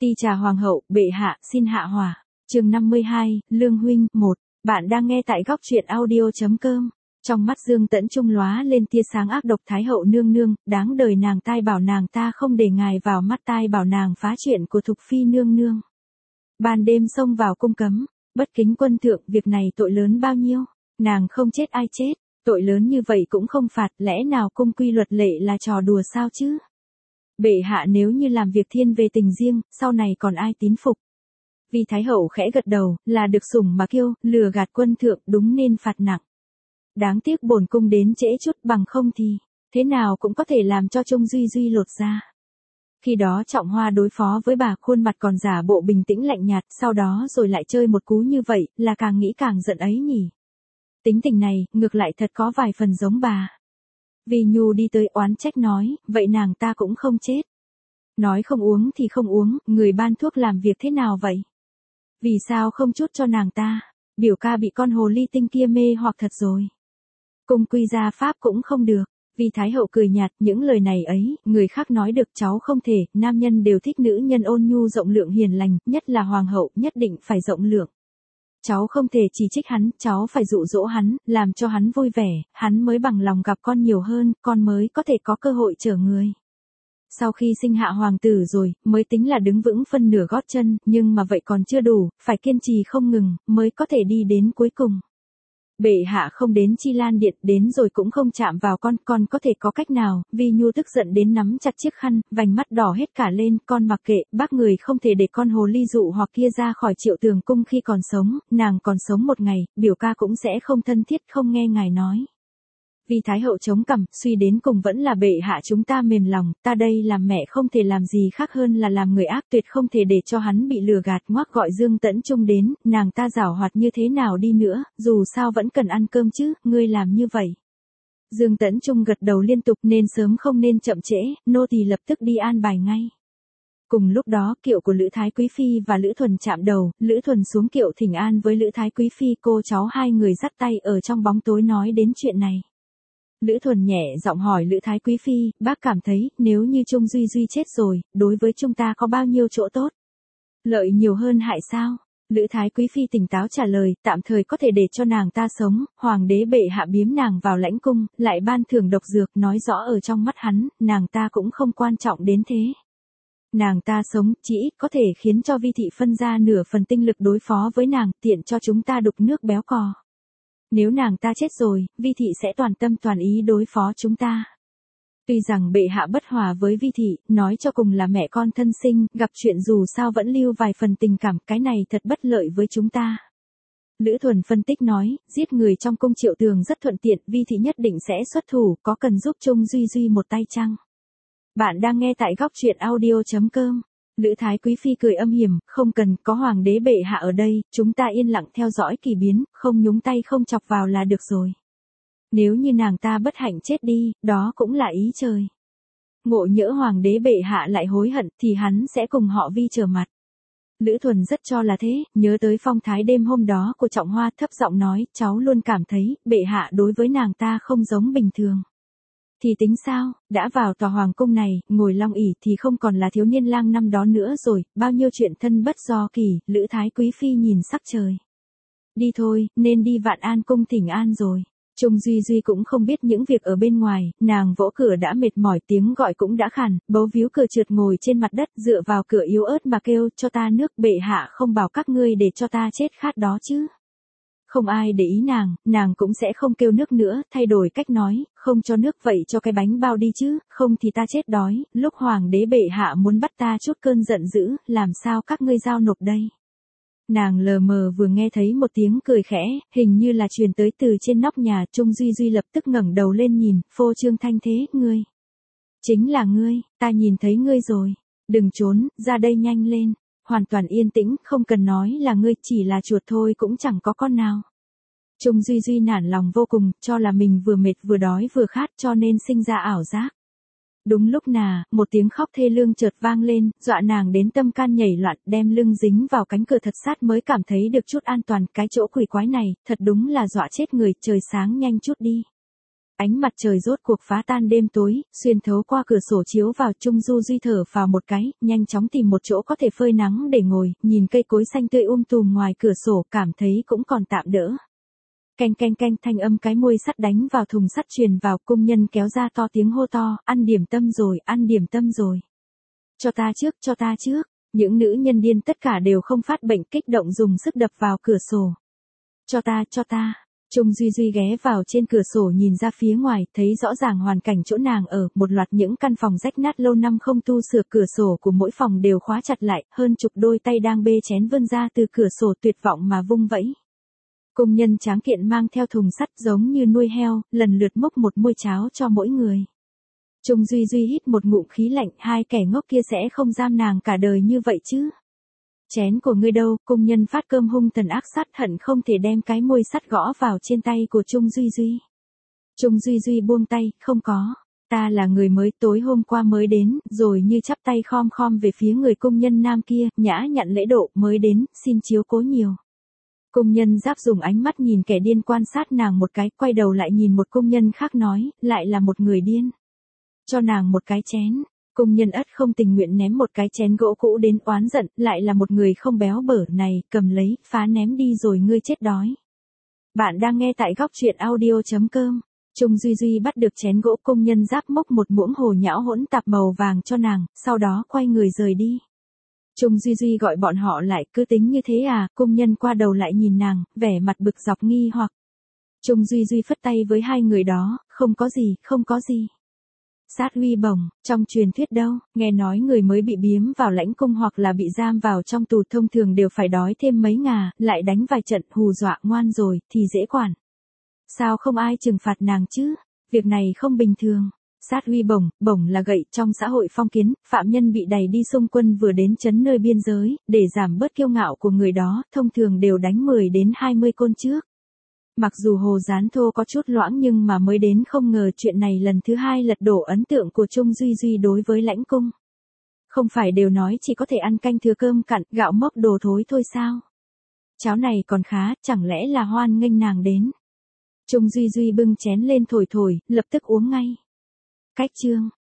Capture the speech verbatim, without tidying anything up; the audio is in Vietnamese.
Ti trà hoàng hậu, bệ hạ, xin hạ hỏa. Chương năm mươi hai, Lương huynh, một. Bạn đang nghe tại góc truyện audio.com. Trong mắt Dương Tẫn Trung lóa lên tia sáng ác độc. Thái hậu nương nương, đáng đời nàng tai bảo nàng ta không để ngài vào mắt, tai bảo nàng phá chuyện của Thục Phi nương nương. Ban đêm xông vào cung cấm, bất kính quân thượng, việc này tội lớn bao nhiêu, nàng không chết ai chết, tội lớn như vậy cũng không phạt, lẽ nào cung quy luật lệ là trò đùa sao chứ? Bệ hạ nếu như làm việc thiên về tình riêng, sau này còn ai tín phục? Vì Thái hậu khẽ gật đầu, là được sủng mà kiêu, lừa gạt quân thượng, đúng nên phạt nặng. Đáng tiếc bổn cung đến trễ chút, bằng không thì, thế nào cũng có thể làm cho Trung Duy Duy lột ra. Khi đó Trọng Hoa đối phó với bà, khuôn mặt còn giả bộ bình tĩnh lạnh nhạt, sau đó rồi lại chơi một cú như vậy, là càng nghĩ càng giận ấy nhỉ. Tính tình này, ngược lại thật có vài phần giống bà. Vì Nhu đi tới oán trách nói, vậy nàng ta cũng không chết. Nói không uống thì không uống, người ban thuốc làm việc thế nào vậy? Vì sao không chút cho nàng ta? Biểu ca bị con hồ ly tinh kia mê hoặc thật rồi. Cung quy gia pháp cũng không được. Vì Thái hậu cười nhạt, những lời này ấy, người khác nói được, cháu không thể, nam nhân đều thích nữ nhân ôn nhu rộng lượng hiền lành, nhất là hoàng hậu, nhất định phải rộng lượng. Cháu không thể chỉ trích hắn, cháu phải dụ dỗ hắn, làm cho hắn vui vẻ, hắn mới bằng lòng gặp con nhiều hơn, con mới có thể có cơ hội chở người. Sau khi sinh hạ hoàng tử rồi, mới tính là đứng vững phân nửa gót chân, nhưng mà vậy còn chưa đủ, phải kiên trì không ngừng, mới có thể đi đến cuối cùng. Bệ hạ không đến Chi Lan Điện, đến rồi cũng không chạm vào con, con có thể có cách nào? Vi Nhu tức giận đến nắm chặt chiếc khăn, vành mắt đỏ hết cả lên, con mặc kệ, bác người không thể để con hồ ly dụ hoặc kia ra khỏi Triệu Tường cung khi còn sống, nàng còn sống một ngày, biểu ca cũng sẽ không thân thiết, không nghe ngài nói. Vì Thái hậu chống cằm, suy đến cùng vẫn là bệ hạ chúng ta mềm lòng, ta đây làm mẹ không thể làm gì khác hơn là làm người ác, tuyệt không thể để cho hắn bị lừa gạt. Ngoác gọi Dương Tẫn Trung đến, nàng ta giảo hoạt như thế nào đi nữa, dù sao vẫn cần ăn cơm chứ, ngươi làm như vậy. Dương Tẫn Trung gật đầu liên tục, nên sớm không nên chậm trễ, nô tỳ lập tức đi an bài ngay. Cùng lúc đó, kiệu của Lữ Thái Quý Phi và Lữ Thuần chạm đầu, Lữ Thuần xuống kiệu thỉnh an với Lữ Thái Quý Phi, cô cháu hai người dắt tay ở trong bóng tối nói đến chuyện này. Lữ Thuần nhẹ giọng hỏi Lữ Thái Quý Phi, bác cảm thấy, nếu như Trung Duy Duy chết rồi, đối với chúng ta có bao nhiêu chỗ tốt? Lợi nhiều hơn hại sao? Lữ Thái Quý Phi tỉnh táo trả lời, tạm thời có thể để cho nàng ta sống, hoàng đế bệ hạ biếm nàng vào lãnh cung, lại ban thưởng độc dược, nói rõ ở trong mắt hắn, nàng ta cũng không quan trọng đến thế. Nàng ta sống, chỉ ít có thể khiến cho Vi thị phân ra nửa phần tinh lực đối phó với nàng, tiện cho chúng ta đục nước béo cò. Nếu nàng ta chết rồi, Vi thị sẽ toàn tâm toàn ý đối phó chúng ta. Tuy rằng bệ hạ bất hòa với Vi thị, nói cho cùng là mẹ con thân sinh, gặp chuyện dù sao vẫn lưu vài phần tình cảm, cái này thật bất lợi với chúng ta. Lữ Thuần phân tích nói, giết người trong cung Triệu Tường rất thuận tiện, Vi thị nhất định sẽ xuất thủ, có cần giúp Trung Duy Duy một tay chăng? Bạn đang nghe tại góc truyện audio.com. Lữ Thái Quý Phi cười âm hiểm, không cần, có hoàng đế bệ hạ ở đây, chúng ta yên lặng theo dõi kỳ biến, không nhúng tay không chọc vào là được rồi. Nếu như nàng ta bất hạnh chết đi, đó cũng là ý trời. Ngộ nhỡ hoàng đế bệ hạ lại hối hận, thì hắn sẽ cùng họ Vi trở mặt. Lữ Thuần rất cho là thế, nhớ tới phong thái đêm hôm đó của Trọng Hoa, thấp giọng nói, cháu luôn cảm thấy, bệ hạ đối với nàng ta không giống bình thường. Thì tính sao, đã vào tòa hoàng cung này, ngồi long ỷ thì không còn là thiếu niên lang năm đó nữa rồi, bao nhiêu chuyện thân bất do kỳ, Lữ Thái Quý Phi nhìn sắc trời. Đi thôi, nên đi Vạn An cung thỉnh an rồi. Trung Duy Duy cũng không biết những việc ở bên ngoài, nàng vỗ cửa đã mệt mỏi, tiếng gọi cũng đã khàn, bấu víu cửa trượt ngồi trên mặt đất, dựa vào cửa yếu ớt mà kêu, cho ta nước, bệ hạ không bảo các ngươi để cho ta chết khát đó chứ. Không ai để ý nàng, nàng cũng sẽ không kêu nước nữa, thay đổi cách nói, không cho nước vậy cho cái bánh bao đi chứ, không thì ta chết đói, lúc hoàng đế bệ hạ muốn bắt ta chút cơn giận dữ, làm sao các ngươi giao nộp đây? Nàng lờ mờ vừa nghe thấy một tiếng cười khẽ, hình như là truyền tới từ trên nóc nhà, Trung Duy Duy lập tức ngẩng đầu lên nhìn, phô trương thanh thế, ngươi. Chính là ngươi, ta nhìn thấy ngươi rồi, đừng trốn, ra đây nhanh lên. Hoàn toàn yên tĩnh, không cần nói là ngươi, chỉ là chuột thôi cũng chẳng có con nào. Trung Duy Duy nản lòng vô cùng, cho là mình vừa mệt vừa đói vừa khát cho nên sinh ra ảo giác. Đúng lúc nà, một tiếng khóc thê lương chợt vang lên, dọa nàng đến tâm can nhảy loạn, đem lưng dính vào cánh cửa thật sát mới cảm thấy được chút an toàn, cái chỗ quỷ quái này, thật đúng là dọa chết người, trời sáng nhanh chút đi. Ánh mặt trời rốt cuộc phá tan đêm tối, xuyên thấu qua cửa sổ chiếu vào. Trung Du Duy thở vào một cái, nhanh chóng tìm một chỗ có thể phơi nắng để ngồi, nhìn cây cối xanh tươi um tùm ngoài cửa sổ, cảm thấy cũng còn tạm đỡ. Canh canh canh, thanh âm cái muôi sắt đánh vào thùng sắt truyền vào. Công nhân kéo ra to tiếng hô to, ăn điểm tâm rồi, ăn điểm tâm rồi. Cho ta trước, cho ta trước. Những nữ nhân điên tất cả đều không phát bệnh, kích động dùng sức đập vào cửa sổ. Cho ta, cho ta. Trung Duy Duy ghé vào trên cửa sổ nhìn ra phía ngoài, thấy rõ ràng hoàn cảnh chỗ nàng ở, một loạt những căn phòng rách nát lâu năm không tu sửa, cửa sổ của mỗi phòng đều khóa chặt lại, hơn chục đôi tay đang bê chén vươn ra từ cửa sổ tuyệt vọng mà vung vẫy. Công nhân tráng kiện mang theo thùng sắt giống như nuôi heo, lần lượt múc một muôi cháo cho mỗi người. Trung Duy Duy hít một ngụm khí lạnh, hai kẻ ngốc kia sẽ không giam nàng cả đời như vậy chứ. Chén của ngươi đâu? Công nhân phát cơm hung tần ác sát, hận không thể đem cái muôi sắt gõ vào trên tay của Trung Duy Duy. Trung Duy Duy buông tay, không có. Ta là người mới, tối hôm qua mới đến, rồi như chắp tay khom khom về phía người công nhân nam kia, nhã nhặn lễ độ, mới đến, xin chiếu cố nhiều. Công nhân Giáp dùng ánh mắt nhìn kẻ điên quan sát nàng một cái, quay đầu lại nhìn một công nhân khác nói, lại là một người điên. Cho nàng một cái chén. Công nhân ất không tình nguyện ném một cái chén gỗ cũ đến, oán giận, lại là một người không béo bở này, cầm lấy, phá ném đi rồi ngươi chết đói. Bạn đang nghe tại góc truyện audio chấm com. Trung Duy Duy bắt được chén gỗ, công nhân Giáp mốc một muỗng hồ nhão hỗn tạp màu vàng cho nàng, sau đó quay người rời đi. Trung Duy Duy gọi bọn họ lại, cứ tính như thế à? Công nhân qua đầu lại nhìn nàng, vẻ mặt bực dọc nghi hoặc. Trung Duy Duy phất tay với hai người đó, không có gì, không có gì. Sát uy bổng, trong truyền thuyết đâu, nghe nói người mới bị biếm vào lãnh cung hoặc là bị giam vào trong tù thông thường đều phải đói thêm mấy ngà, lại đánh vài trận hù dọa ngoan rồi, thì dễ quản. Sao không ai trừng phạt nàng chứ? Việc này không bình thường. Sát uy bổng, bổng là gậy, trong xã hội phong kiến, phạm nhân bị đày đi xung quân vừa đến trấn nơi biên giới, để giảm bớt kiêu ngạo của người đó, thông thường đều đánh mười đến hai mươi côn trước. Mặc dù Hồ Gián Thô có chút loãng nhưng mà mới đến không ngờ chuyện này lần thứ hai lật đổ ấn tượng của Trung Duy Duy đối với lãnh cung. Không phải đều nói chỉ có thể ăn canh thừa cơm cặn, gạo mốc đồ thối thôi sao? Cháo này còn khá, chẳng lẽ là hoan nghênh nàng đến. Trung Duy Duy bưng chén lên thổi thổi, lập tức uống ngay. Cách chương.